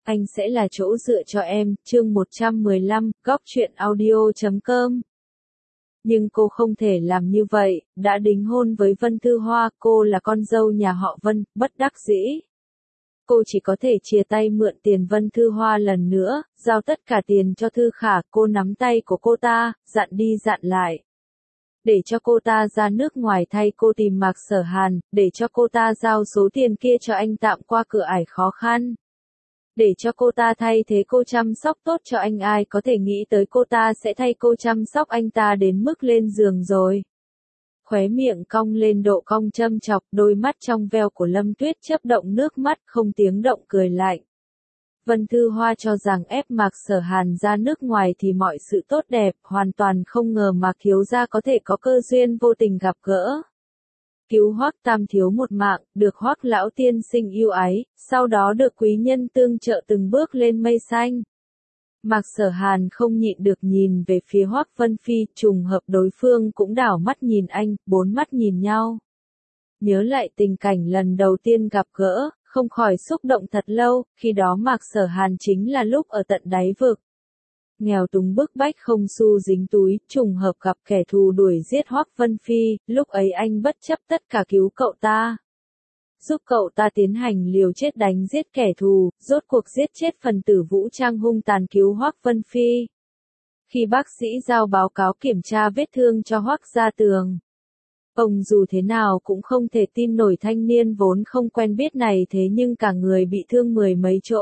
anh sẽ là chỗ dựa cho em, chương 115, góc truyện audio.com. Nhưng cô không thể làm như vậy, đã đính hôn với Vân Thư Hoa, cô là con dâu nhà họ Vân, bất đắc dĩ. Cô chỉ có thể chia tay mượn tiền Vân Thư Hoa lần nữa, giao tất cả tiền cho Thư Khả, cô nắm tay của cô ta, dặn đi dặn lại. Để cho cô ta ra nước ngoài thay cô tìm Mạc Sở Hàn, để cho cô ta giao số tiền kia cho anh tạm qua cửa ải khó khăn. Để cho cô ta thay thế cô chăm sóc tốt cho anh, ai có thể nghĩ tới cô ta sẽ thay cô chăm sóc anh ta đến mức lên giường rồi. Khóe miệng cong lên độ cong châm chọc, đôi mắt trong veo của Lâm Tuyết chớp động nước mắt không tiếng động cười lạnh. Vân Thư Hoa cho rằng ép Mạc Sở Hàn ra nước ngoài thì mọi sự tốt đẹp, hoàn toàn không ngờ Mạc thiếu gia có thể có cơ duyên vô tình gặp gỡ. Cứu Hoắc Tam thiếu một mạng, được Hoắc lão tiên sinh yêu ái, sau đó được quý nhân tương trợ từng bước lên mây xanh. Mạc Sở Hàn không nhịn được nhìn về phía Hoắc Vân Phi, trùng hợp đối phương cũng đảo mắt nhìn anh, bốn mắt nhìn nhau. Nhớ lại tình cảnh lần đầu tiên gặp gỡ, không khỏi xúc động thật lâu, khi đó Mạc Sở Hàn chính là lúc ở tận đáy vực. Nghèo túng bức bách không xu dính túi, trùng hợp gặp kẻ thù đuổi giết Hoắc Vân Phi, lúc ấy anh bất chấp tất cả cứu cậu ta. Giúp cậu ta tiến hành liều chết đánh giết kẻ thù, rốt cuộc giết chết phần tử vũ trang hung tàn cứu Hoắc Vân Phi. Khi bác sĩ giao báo cáo kiểm tra vết thương cho Hoắc Gia Tường, ông dù thế nào cũng không thể tin nổi thanh niên vốn không quen biết này thế nhưng cả người bị thương mười mấy chỗ.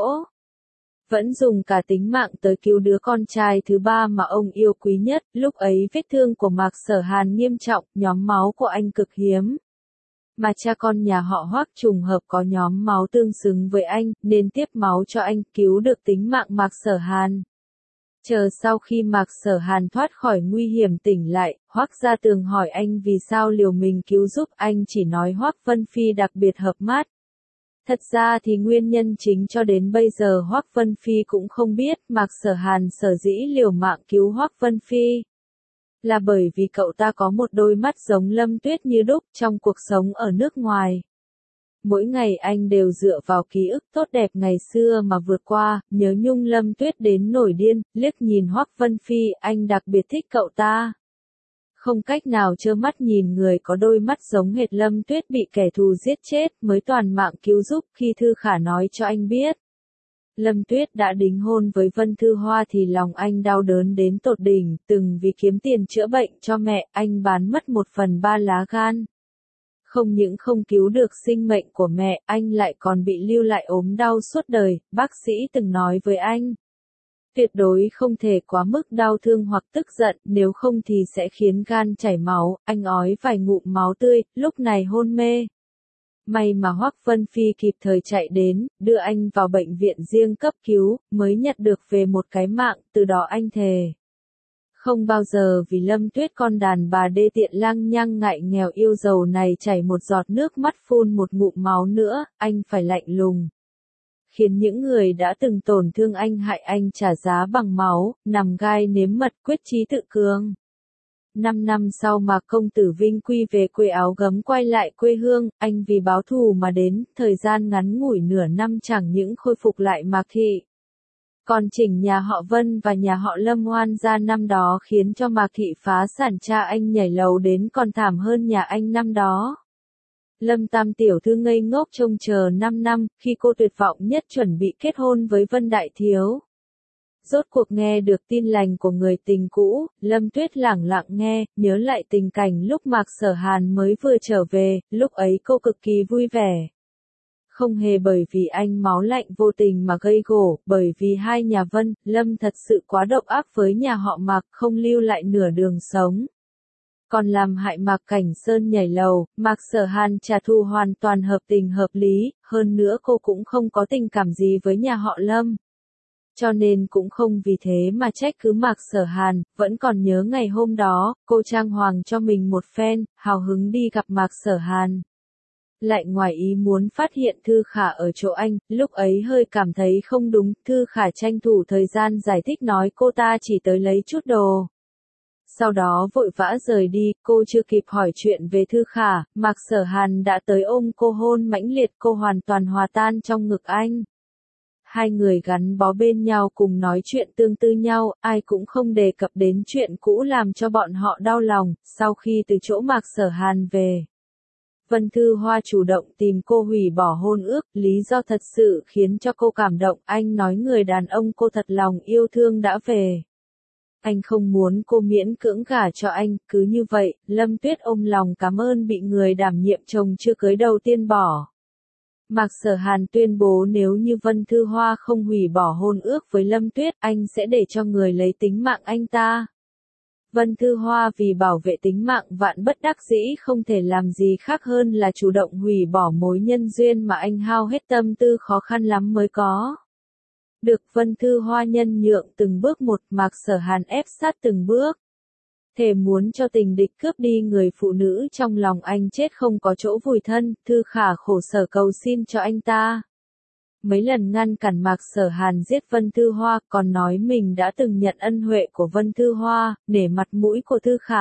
Vẫn dùng cả tính mạng tới cứu đứa con trai thứ ba mà ông yêu quý nhất, lúc ấy vết thương của Mạc Sở Hàn nghiêm trọng, nhóm máu của anh cực hiếm. Mà cha con nhà họ Hoắc trùng hợp có nhóm máu tương xứng với anh, nên tiếp máu cho anh, cứu được tính mạng Mạc Sở Hàn. Chờ sau khi Mạc Sở Hàn thoát khỏi nguy hiểm tỉnh lại, Hoắc Gia Tường hỏi anh vì sao liều mình cứu giúp, anh chỉ nói Hoắc Vân Phi đặc biệt hợp mát. Thật ra thì nguyên nhân chính cho đến bây giờ Hoắc Vân Phi cũng không biết, Mạc Sở Hàn sở dĩ liều mạng cứu Hoắc Vân Phi là bởi vì cậu ta có một đôi mắt giống Lâm Tuyết như đúc trong cuộc sống ở nước ngoài. Mỗi ngày anh đều dựa vào ký ức tốt đẹp ngày xưa mà vượt qua, nhớ nhung Lâm Tuyết đến nổi điên, liếc nhìn Hoắc Vân Phi, anh đặc biệt thích cậu ta. Không cách nào trơ mắt nhìn người có đôi mắt giống hệt Lâm Tuyết bị kẻ thù giết chết, mới toàn mạng cứu giúp. Khi Thư Khả nói cho anh biết Lâm Tuyết đã đính hôn với Vân Thư Hoa thì lòng anh đau đớn đến tột đỉnh, từng vì kiếm tiền chữa bệnh cho mẹ, anh bán mất 1/3 lá gan. Không những không cứu được sinh mệnh của mẹ, anh lại còn bị lưu lại ốm đau suốt đời, bác sĩ từng nói với anh. Tuyệt đối không thể quá mức đau thương hoặc tức giận, nếu không thì sẽ khiến gan chảy máu, anh ói vài ngụm máu tươi, lúc này hôn mê. May mà Hoắc Vân Phi kịp thời chạy đến, đưa anh vào bệnh viện riêng cấp cứu, mới nhặt được về một cái mạng, từ đó anh thề không bao giờ vì Lâm Tuyết con đàn bà đê tiện lăng nhăng ngại nghèo yêu giàu này chảy một giọt nước mắt phun một ngụm máu nữa, anh phải lạnh lùng. Khiến những người đã từng tổn thương anh hại anh trả giá bằng máu, nằm gai nếm mật quyết chí tự cường. 5 năm sau Mạc công tử vinh quy về quê áo gấm quay lại quê hương, anh vì báo thù mà đến, thời gian ngắn ngủi nửa năm chẳng những khôi phục lại Mạc thị. Còn chỉnh nhà họ Vân và nhà họ Lâm oan gia năm đó khiến cho Mạc thị phá sản, cha anh nhảy lầu đến còn thảm hơn nhà anh năm đó. Lâm Tam tiểu thư ngây ngốc trông chờ 5 năm, khi cô tuyệt vọng nhất chuẩn bị kết hôn với Vân Đại Thiếu. Rốt cuộc nghe được tin lành của người tình cũ, Lâm Tuyết lẳng lặng nghe, nhớ lại tình cảnh lúc Mạc Sở Hàn mới vừa trở về, lúc ấy cô cực kỳ vui vẻ. Không hề bởi vì anh máu lạnh vô tình mà gây gổ, bởi vì hai nhà Vân, Lâm thật sự quá độc ác với nhà họ Mạc, không lưu lại nửa đường sống. Còn làm hại Mạc Cảnh Sơn nhảy lầu, Mạc Sở Hàn trả thù hoàn toàn hợp tình hợp lý, hơn nữa cô cũng không có tình cảm gì với nhà họ Lâm. Cho nên cũng không vì thế mà trách cứ Mạc Sở Hàn, vẫn còn nhớ ngày hôm đó, cô trang hoàng cho mình một phen, hào hứng đi gặp Mạc Sở Hàn. Lại ngoài ý muốn phát hiện Thư Khả ở chỗ anh, lúc ấy hơi cảm thấy không đúng, Thư Khả tranh thủ thời gian giải thích nói cô ta chỉ tới lấy chút đồ. Sau đó vội vã rời đi, cô chưa kịp hỏi chuyện về Thư Khả, Mạc Sở Hàn đã tới ôm cô hôn mãnh liệt, cô hoàn toàn hòa tan trong ngực anh. Hai người gắn bó bên nhau cùng nói chuyện tương tư nhau, ai cũng không đề cập đến chuyện cũ làm cho bọn họ đau lòng. Sau khi từ chỗ Mạc Sở Hàn về, Vân Thư Hoa chủ động tìm cô hủy bỏ hôn ước, lý do thật sự khiến cho cô cảm động. Anh nói người đàn ông cô thật lòng yêu thương đã về. Anh không muốn cô miễn cưỡng gả cho anh, cứ như vậy, Lâm Tuyết ôm lòng cảm ơn bị người đảm nhiệm chồng chưa cưới đầu tiên bỏ. Mạc Sở Hàn tuyên bố nếu như Vân Thư Hoa không hủy bỏ hôn ước với Lâm Tuyết, anh sẽ để cho người lấy tính mạng anh ta. Vân Thư Hoa vì bảo vệ tính mạng vạn bất đắc dĩ không thể làm gì khác hơn là chủ động hủy bỏ mối nhân duyên mà anh hao hết tâm tư khó khăn lắm mới có. Được Vân Thư Hoa nhân nhượng từng bước một, Mạc Sở Hàn ép sát từng bước. Thề muốn cho tình địch cướp đi người phụ nữ trong lòng anh chết không có chỗ vùi thân. Thư Khả khổ sở cầu xin cho anh ta. Mấy lần ngăn cản Mạc Sở Hàn giết Vân Thư Hoa, còn nói mình đã từng nhận ân huệ của Vân Thư Hoa, nể mặt mũi của Thư Khả.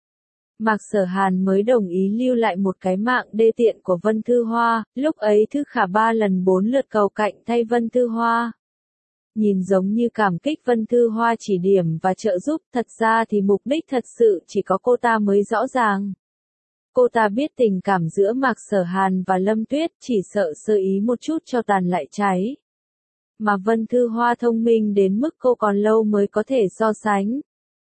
Mạc Sở Hàn mới đồng ý lưu lại một cái mạng đê tiện của Vân Thư Hoa, lúc ấy Thư Khả 3 lần 4 lượt cầu cạnh thay Vân Thư Hoa. Nhìn giống như cảm kích Vân Thư Hoa chỉ điểm và trợ giúp, thật ra thì mục đích thật sự chỉ có cô ta mới rõ ràng. Cô ta biết tình cảm giữa Mạc Sở Hàn và Lâm Tuyết, chỉ sợ sơ ý một chút cho tàn lại cháy. Mà Vân Thư Hoa thông minh đến mức cô còn lâu mới có thể so sánh.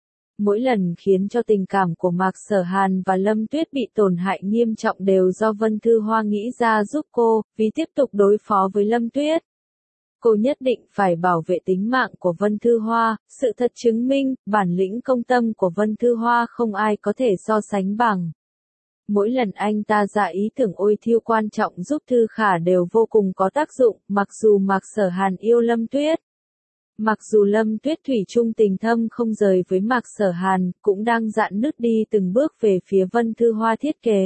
Mỗi lần khiến cho tình cảm của Mạc Sở Hàn và Lâm Tuyết bị tổn hại nghiêm trọng đều do Vân Thư Hoa nghĩ ra giúp cô, vì tiếp tục đối phó với Lâm Tuyết. Cô nhất định phải bảo vệ tính mạng của Vân Thư Hoa, sự thật chứng minh, bản lĩnh công tâm của Vân Thư Hoa không ai có thể so sánh bằng. Mỗi lần anh ta ra ý tưởng ôi thiêu quan trọng giúp Thư Khả đều vô cùng có tác dụng, mặc dù Mạc Sở Hàn yêu Lâm Tuyết. Mặc dù Lâm Tuyết thủy chung tình thâm không rời với Mạc Sở Hàn, cũng đang dạn nứt đi từng bước về phía Vân Thư Hoa thiết kế.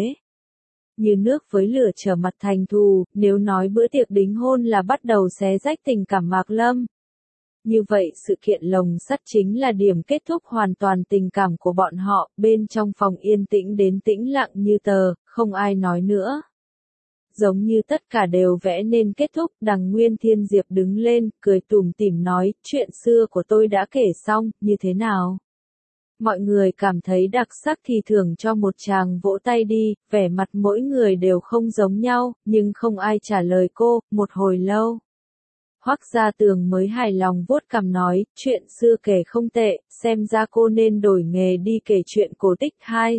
Như nước với lửa trở mặt thành thù, nếu nói bữa tiệc đính hôn là bắt đầu xé rách tình cảm Mạc Lâm. Như vậy sự kiện lồng sắt chính là điểm kết thúc hoàn toàn tình cảm của bọn họ, bên trong phòng yên tĩnh đến tĩnh lặng như tờ, không ai nói nữa. Giống như tất cả đều vẽ nên kết thúc, Đằng Nguyên Thiên Diệp đứng lên, cười tủm tỉm nói, chuyện xưa của tôi đã kể xong, như thế nào? Mọi người cảm thấy đặc sắc thì thưởng cho một tràng vỗ tay đi, vẻ mặt mỗi người đều không giống nhau, nhưng không ai trả lời cô, một hồi lâu. Hoắc Gia Tường mới hài lòng vuốt cằm nói, chuyện xưa kể không tệ, xem ra cô nên đổi nghề đi kể chuyện cổ tích hay.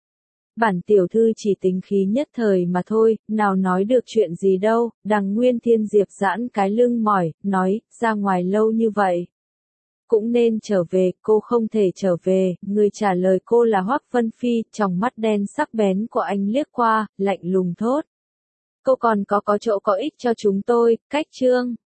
Bản tiểu thư chỉ tính khí nhất thời mà thôi, nào nói được chuyện gì đâu. Đằng Nguyên Thiên Diệp giãn cái lưng mỏi, nói, ra ngoài lâu như vậy. Cũng nên trở về, cô không thể trở về. Người trả lời cô là Hoắc Vân Phi, trong mắt đen sắc bén của anh liếc qua, lạnh lùng thốt. Cô còn có chỗ có ích cho chúng tôi, cách chương.